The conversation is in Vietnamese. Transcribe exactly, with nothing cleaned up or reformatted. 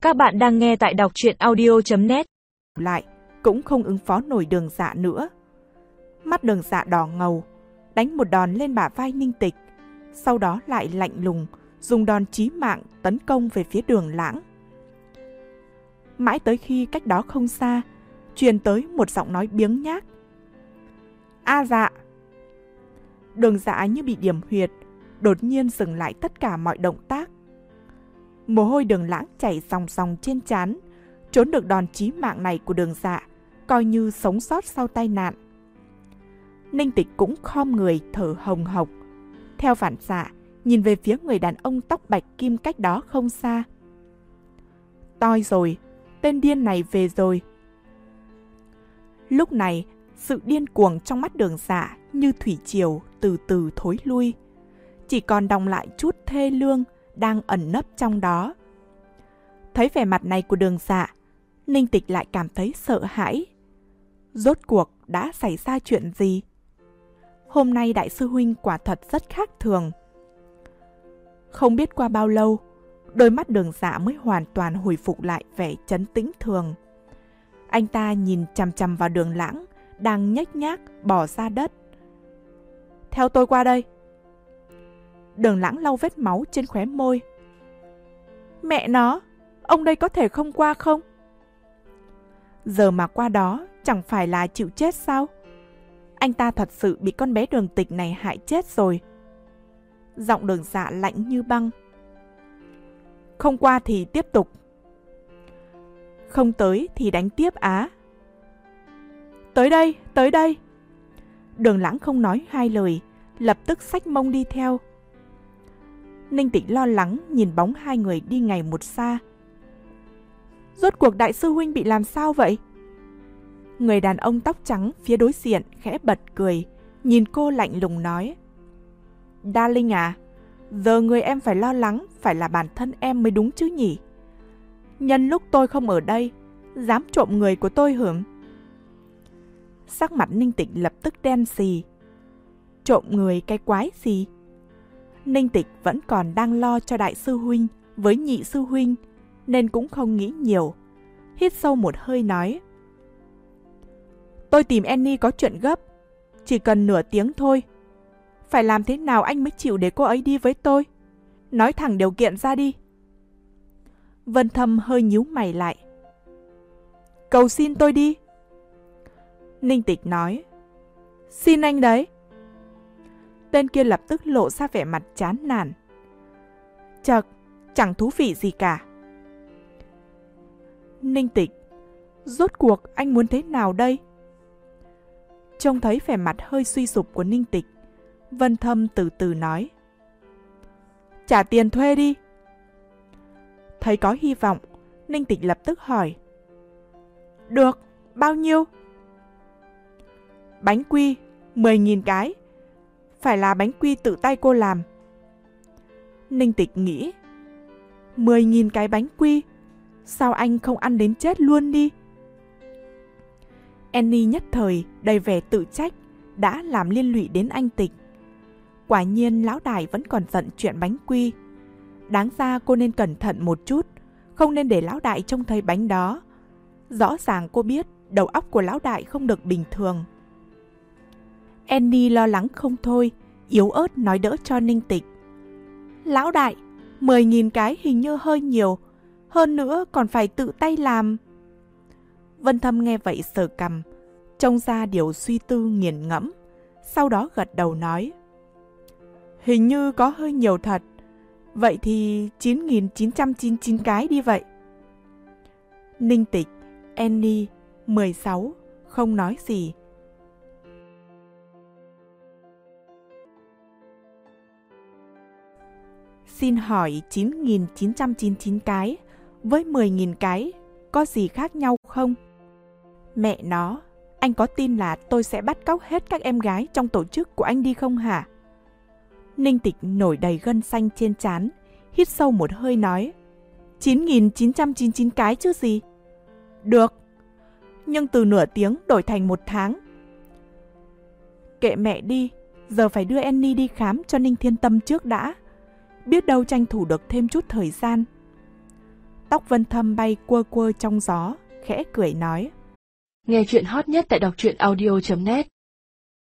Các bạn đang nghe tại đọc truyện audio chấm net. Lại, cũng không ứng phó nổi Đường Dạ nữa. Mắt Đường Dạ đỏ ngầu, đánh một đòn lên bả vai Ninh Tịch, sau đó lại lạnh lùng, dùng đòn chí mạng tấn công về phía Đường Lãng. Mãi tới khi cách đó không xa, truyền tới một giọng nói biếng nhác. A Dạ! Đường Dạ như bị điểm huyệt, đột nhiên dừng lại tất cả mọi động tác. Mồ hôi Đường Lãng chảy ròng ròng trên trán, trốn được đòn chí mạng này của Đường Dạ, coi như sống sót sau tai nạn. Ninh Tịch cũng khom người thở hồng hộc, theo phản xạ nhìn về phía người đàn ông tóc bạch kim cách đó không xa. Toi rồi, tên điên này về rồi. Lúc này, sự điên cuồng trong mắt Đường Dạ như thủy triều từ từ thối lui, chỉ còn đọng lại chút thê lương đang ẩn nấp trong đó. Thấy vẻ mặt này của Đường Dạ, Ninh Tịch lại cảm thấy sợ hãi. Rốt cuộc đã xảy ra chuyện gì? Hôm nay đại sư huynh quả thật rất khác thường. Không biết qua bao lâu, đôi mắt Đường Dạ mới hoàn toàn hồi phục lại vẻ trấn tĩnh thường. Anh ta nhìn chằm chằm vào Đường Lãng đang nhếch nhác bò ra đất. Theo tôi qua đây. Đường Lãng lau vết máu trên khóe môi. Mẹ nó, ông đây có thể không qua không? Giờ mà qua đó chẳng phải là chịu chết sao? Anh ta thật sự bị con bé Đường Tịch này hại chết rồi. Giọng Đường Dạ lạnh như băng. Không qua thì tiếp tục. Không tới thì đánh tiếp á. Tới đây, tới đây. Đường Lãng không nói hai lời, lập tức xách mông đi theo. Ninh Tịch lo lắng nhìn bóng hai người đi ngày một xa. Rốt cuộc đại sư huynh bị làm sao vậy? Người đàn ông tóc trắng phía đối diện khẽ bật cười, nhìn cô lạnh lùng nói. Darling à, giờ người em phải lo lắng phải là bản thân em mới đúng chứ nhỉ? Nhân lúc tôi không ở đây, dám trộm người của tôi hưởng. Sắc mặt Ninh Tịch lập tức đen xì. Trộm người cái quái gì? Ninh Tịch vẫn còn đang lo cho đại sư huynh với nhị sư huynh, nên cũng không nghĩ nhiều. Hít sâu một hơi nói. Tôi tìm Annie có chuyện gấp, chỉ cần nửa tiếng thôi. Phải làm thế nào anh mới chịu để cô ấy đi với tôi? Nói thẳng điều kiện ra đi. Vân Thâm hơi nhíu mày lại. Cầu xin tôi đi. Ninh Tịch nói. Xin anh đấy. Tên kia lập tức lộ ra vẻ mặt chán nản. Chật, chẳng thú vị gì cả. Ninh Tịch, rốt cuộc anh muốn thế nào đây? Trông thấy vẻ mặt hơi suy sụp của Ninh Tịch, Vân Thâm từ từ nói. Trả tiền thuê đi. Thấy có hy vọng, Ninh Tịch lập tức hỏi. Được, bao nhiêu? Bánh quy, mười nghìn cái. Phải là bánh quy tự tay cô làm. Ninh Tịch nghĩ. mười nghìn cái bánh quy, sao anh không ăn đến chết luôn đi? Annie nhất thời đầy vẻ tự trách, đã làm liên lụy đến anh Tịch. Quả nhiên lão đại vẫn còn giận chuyện bánh quy. Đáng ra cô nên cẩn thận một chút, không nên để lão đại trông thấy bánh đó. Rõ ràng cô biết đầu óc của lão đại không được bình thường. Annie lo lắng không thôi, yếu ớt nói đỡ cho Ninh Tịch. Lão đại, mười nghìn cái hình như hơi nhiều, hơn nữa còn phải tự tay làm. Vân Thâm nghe vậy sờ cằm, trông ra điều suy tư nghiền ngẫm, sau đó gật đầu nói. Hình như có hơi nhiều thật, vậy thì chín nghìn chín trăm chín mươi chín cái đi vậy. Ninh Tịch, Annie, mười sáu, không nói gì. Xin hỏi chín nghìn chín trăm chín mươi chín cái với mười nghìn cái có gì khác nhau không? Mẹ nó, anh có tin là tôi sẽ bắt cóc hết các em gái trong tổ chức của anh đi không hả? Ninh Tịch nổi đầy gân xanh trên trán, hít sâu một hơi nói. chín nghìn chín trăm chín mươi chín cái chứ gì? Được, nhưng từ nửa tiếng đổi thành một tháng. Kệ mẹ đi, giờ phải đưa Annie đi khám cho Ninh Thiên Tâm trước đã. Biết đâu tranh thủ được thêm chút thời gian. Tóc Vân Thâm bay quơ quơ trong gió, khẽ cười nói. Nghe chuyện hot nhất tại đọc truyện audio chấm net